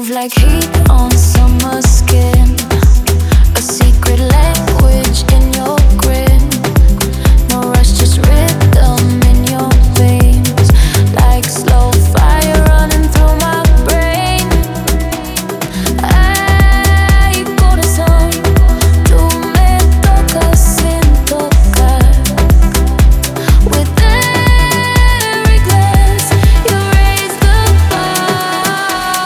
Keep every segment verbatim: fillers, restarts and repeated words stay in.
like heat on summer skin. A secret language in your grin. No rush, just rhythm in your veins. Like slow fire running through my brain. Ay, corazón, tú me tocas sin tocar. With every glance, you raise the bar.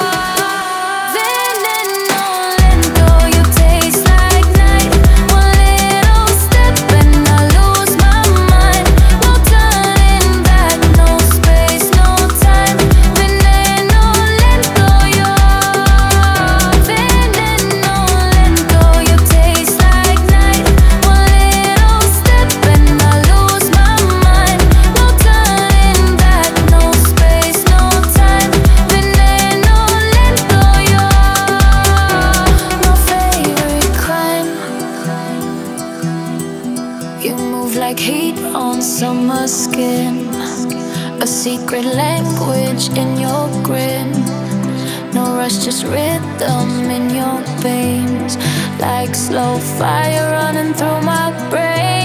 Veneno lento, you taste like night. One little step and I lose my mind. No turning back, no space, no time. Veneno lento, you're veneno lento, you taste like night. One little step and I lose my mind. No turning back, no space, no time. Veneno lento, you're my favorite crime. You move like heat on summer skin. A secret language in your grin. No rush, just rhythm in your veins. Like slow fire running through my brain.